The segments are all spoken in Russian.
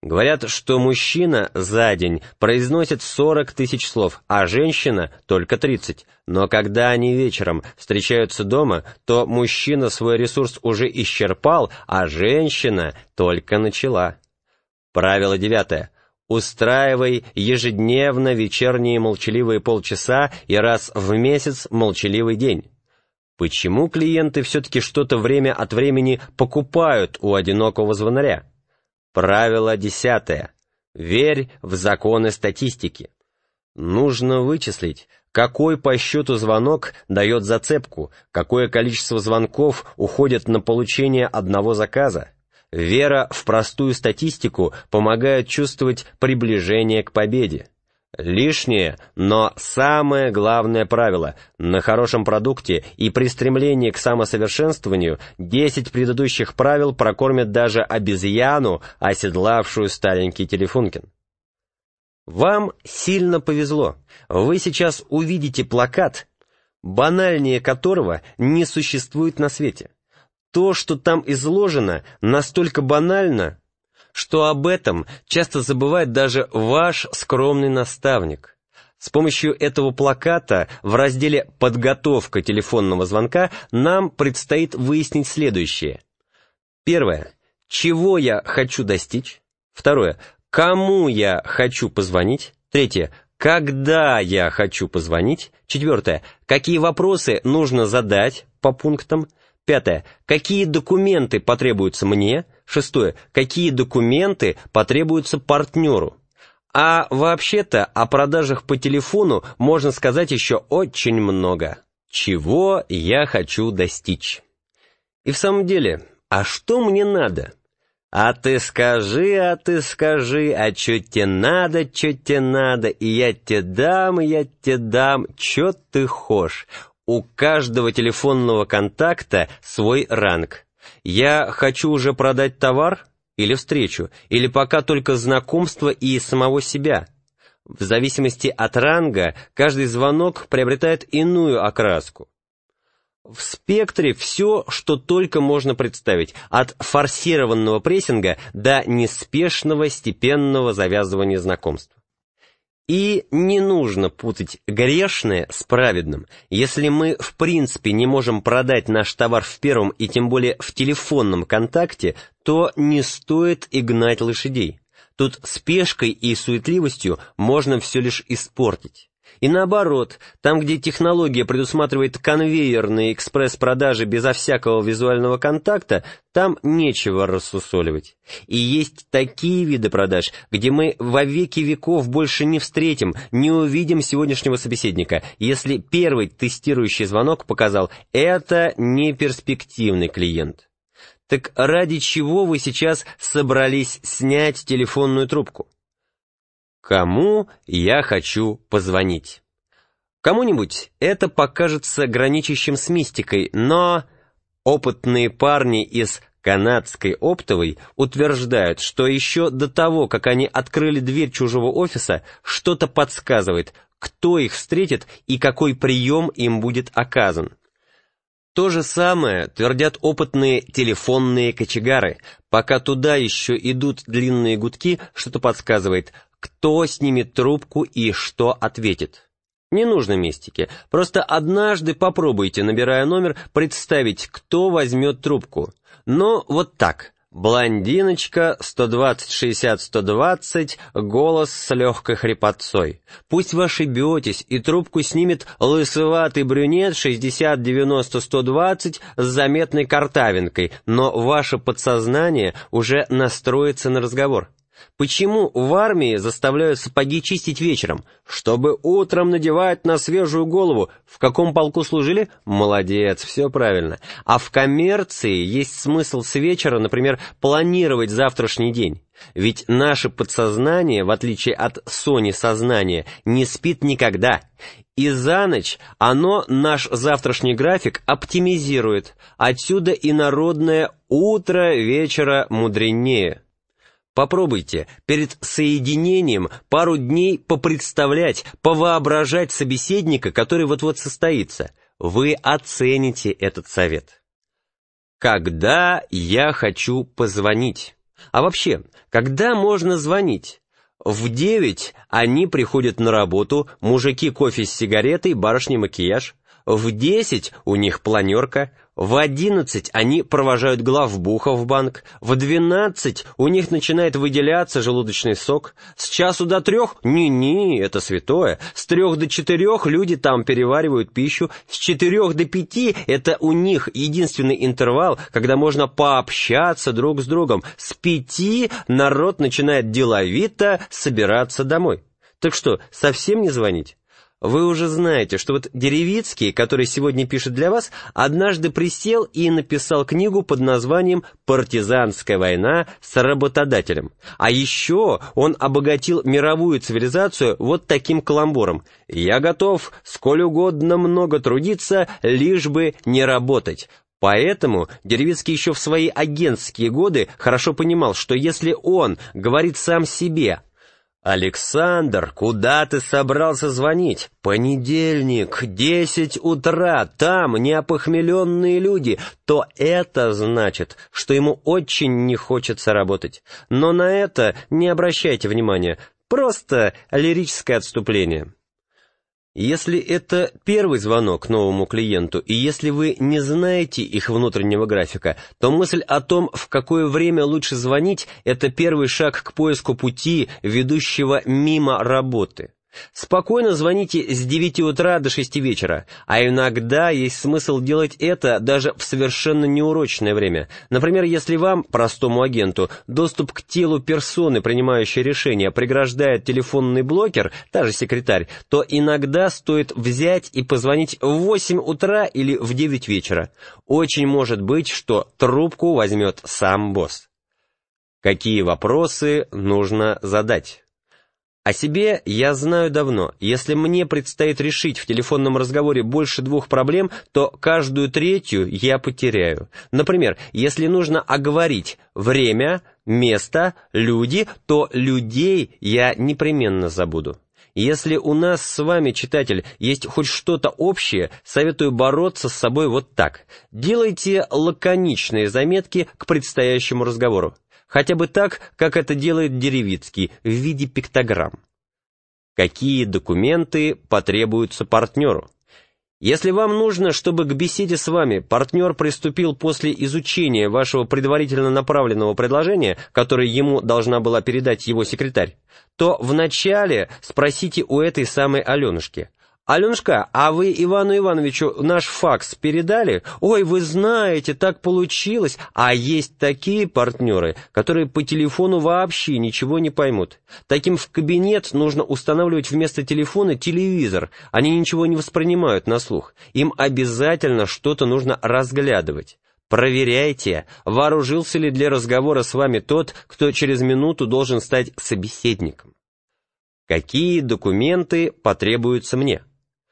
Говорят, что мужчина за день произносит 40 тысяч слов, а женщина только 30. Но когда они вечером встречаются дома, то мужчина свой ресурс уже исчерпал, а женщина только начала. Правило 9. Устраивай ежедневно вечерние молчаливые полчаса и раз в месяц молчаливый день. Почему клиенты все-таки что-то время от времени покупают у одинокого звонаря? Правило 10. Верь в законы статистики. Нужно вычислить, какой по счету звонок дает зацепку, какое количество звонков уходит на получение одного заказа. Вера в простую статистику помогает чувствовать приближение к победе. Лишнее, но самое главное правило: на хорошем продукте и при стремлении к самосовершенствованию 10 предыдущих правил прокормят даже обезьяну, оседлавшую старенький Телефункин. Вам сильно повезло. Вы сейчас увидите плакат, банальнее которого не существует на свете. То, что там изложено, настолько банально, что об этом часто забывает даже ваш скромный наставник. С помощью этого плаката в разделе «Подготовка телефонного звонка» нам предстоит выяснить следующее. Первое. Чего я хочу достичь? Второе. Кому я хочу позвонить? Третье. Когда я хочу позвонить? Четвертое. Какие вопросы нужно задать по пунктам? Пятое. Какие документы потребуются мне? Шестое. Какие документы потребуются партнеру? А вообще-то о продажах по телефону можно сказать еще очень много. Чего я хочу достичь? И в самом деле, а что мне надо? А ты скажи, а чё тебе надо, и я тебе дам, чё ты хошь. У каждого телефонного контакта свой ранг. Я хочу уже продать товар или встречу, или пока только знакомство и самого себя. В зависимости от ранга каждый звонок приобретает иную окраску. В спектре все, что только можно представить, от форсированного прессинга до неспешного степенного завязывания знакомств. И не нужно путать грешное с праведным. Если мы в принципе не можем продать наш товар в первом и тем более в телефонном контакте, то не стоит и гнать лошадей. Тут спешкой и суетливостью можно все лишь испортить. И наоборот, там, где технология предусматривает конвейерные экспресс-продажи безо всякого визуального контакта, там нечего рассусоливать. И есть такие виды продаж, где мы во веки веков больше не встретим, не увидим сегодняшнего собеседника, если первый тестирующий звонок показал «это не перспективный клиент». Так ради чего вы сейчас собрались снять телефонную трубку? Кому я хочу позвонить? Кому-нибудь это покажется граничащим с мистикой, но опытные парни из канадской оптовой утверждают, что еще до того, как они открыли дверь чужого офиса, что-то подсказывает, кто их встретит и какой прием им будет оказан. То же самое твердят опытные телефонные кочегары. Пока туда еще идут длинные гудки, что-то подсказывает, кто снимет трубку и что ответит. Не нужно мистики, просто однажды попробуйте, набирая номер, представить, кто возьмет трубку. Но вот так. Блондиночка, 120-60-120, голос с легкой хрипотцой. Пусть вы ошибетесь, и трубку снимет лысоватый брюнет 60-90-120 с заметной картавинкой, но ваше подсознание уже настроится на разговор. Почему в армии заставляют сапоги чистить вечером? Чтобы утром надевать на свежую голову. В каком полку служили? Молодец, все правильно. А в коммерции есть смысл с вечера, например, планировать завтрашний день. Ведь наше подсознание, в отличие от Сони сознания, не спит никогда. И за ночь оно наш завтрашний график оптимизирует. Отсюда и народное «утро вечера мудренее». Попробуйте перед соединением пару дней попредставлять, повоображать собеседника, который вот-вот состоится. Вы оцените этот совет. Когда я хочу позвонить? А вообще, когда можно звонить? В 9 они приходят на работу, мужики кофе с сигаретой, барышни макияж. В 10 у них планерка. В 11 они провожают главбуха в банк. В 12 у них начинает выделяться желудочный сок. С часу до 3 не-не, это святое. С 3 до 4 люди там переваривают пищу. С 4 до 5 это у них единственный интервал, когда можно пообщаться друг с другом. С 5 народ начинает деловито собираться домой. Так что, совсем не звонить? Вы уже знаете, что вот Деревицкий, который сегодня пишет для вас, однажды присел и написал книгу под названием «Партизанская война с работодателем». А еще он обогатил мировую цивилизацию вот таким каламбуром: «Я готов сколь угодно много трудиться, лишь бы не работать». Поэтому Деревицкий еще в свои агентские годы хорошо понимал, что если он говорит сам себе: «Александр, куда ты собрался звонить? Понедельник, 10 утра, там неопохмеленные люди», то это значит, что ему очень не хочется работать. Но на это не обращайте внимания, просто лирическое отступление. Если это первый звонок новому клиенту, и если вы не знаете их внутреннего графика, то мысль о том, в какое время лучше звонить, это первый шаг к поиску пути, ведущего мимо работы. Спокойно звоните с 9 утра до 6 вечера, а иногда есть смысл делать это даже в совершенно неурочное время. Например, если вам, простому агенту, доступ к телу персоны, принимающей решения, преграждает телефонный блокер, та же секретарь, то иногда стоит взять и позвонить в 8 утра или в 9 вечера. Очень может быть, что трубку возьмет сам босс. Какие вопросы нужно задать? О себе я знаю давно. Если мне предстоит решить в телефонном разговоре больше 2 проблем, то каждую третью я потеряю. Например, если нужно оговорить время, место, люди, то людей я непременно забуду. Если у нас с вами, читатель, есть хоть что-то общее, советую бороться с собой вот так. Делайте лаконичные заметки к предстоящему разговору. Хотя бы так, как это делает Деревицкий, в виде пиктограмм. Какие документы потребуются партнеру? Если вам нужно, чтобы к беседе с вами партнер приступил после изучения вашего предварительно направленного предложения, которое ему должна была передать его секретарь, то вначале спросите у этой самой Аленушки: «Аленушка, а вы Ивану Ивановичу наш факс передали? Ой, вы знаете, так получилось». А есть такие партнеры, которые по телефону вообще ничего не поймут. Таким в кабинет нужно устанавливать вместо телефона телевизор. Они ничего не воспринимают на слух. Им обязательно что-то нужно разглядывать. Проверяйте, вооружился ли для разговора с вами тот, кто через минуту должен стать собеседником. Какие документы потребуются мне?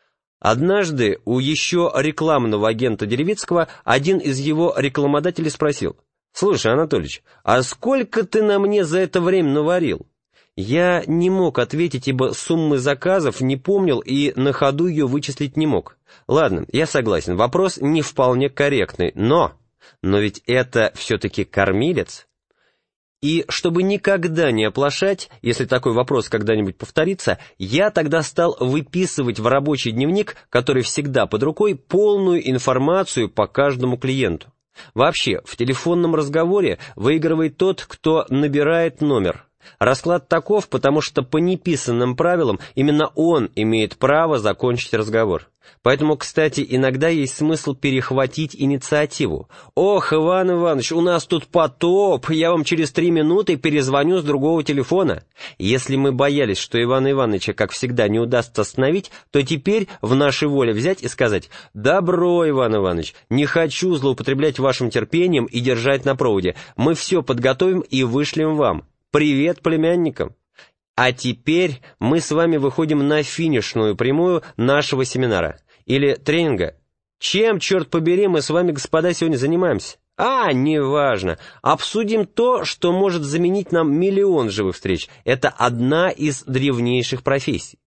Однажды у еще рекламного агента Деревицкого один из его рекламодателей спросил: «Слушай, Анатольевич, а сколько ты на мне за это время наварил?» Я не мог ответить, ибо суммы заказов не помнил и на ходу ее вычислить не мог. Ладно, я согласен, вопрос не вполне корректный, но ведь это все-таки кормилец. И чтобы никогда не оплошать, если такой вопрос когда-нибудь повторится, я тогда стал выписывать в рабочий дневник, который всегда под рукой, полную информацию по каждому клиенту. Вообще, в телефонном разговоре выигрывает тот, кто набирает номер. Расклад таков, потому что по неписанным правилам именно он имеет право закончить разговор. Поэтому, кстати, иногда есть смысл перехватить инициативу. «Ох, Иван Иванович, у нас тут потоп, я вам через 3 минуты перезвоню с другого телефона». Если мы боялись, что Ивана Ивановича, как всегда, не удастся остановить, то теперь в нашей воле взять и сказать: «Добро, Иван Иванович, не хочу злоупотреблять вашим терпением и держать на проводе. Мы все подготовим и вышлем вам. Привет племянникам». А теперь мы с вами выходим на финишную прямую нашего семинара или тренинга. Чем, черт побери, мы с вами, господа, сегодня занимаемся? Неважно. Обсудим то, что может заменить нам миллион живых встреч. Это одна из древнейших профессий.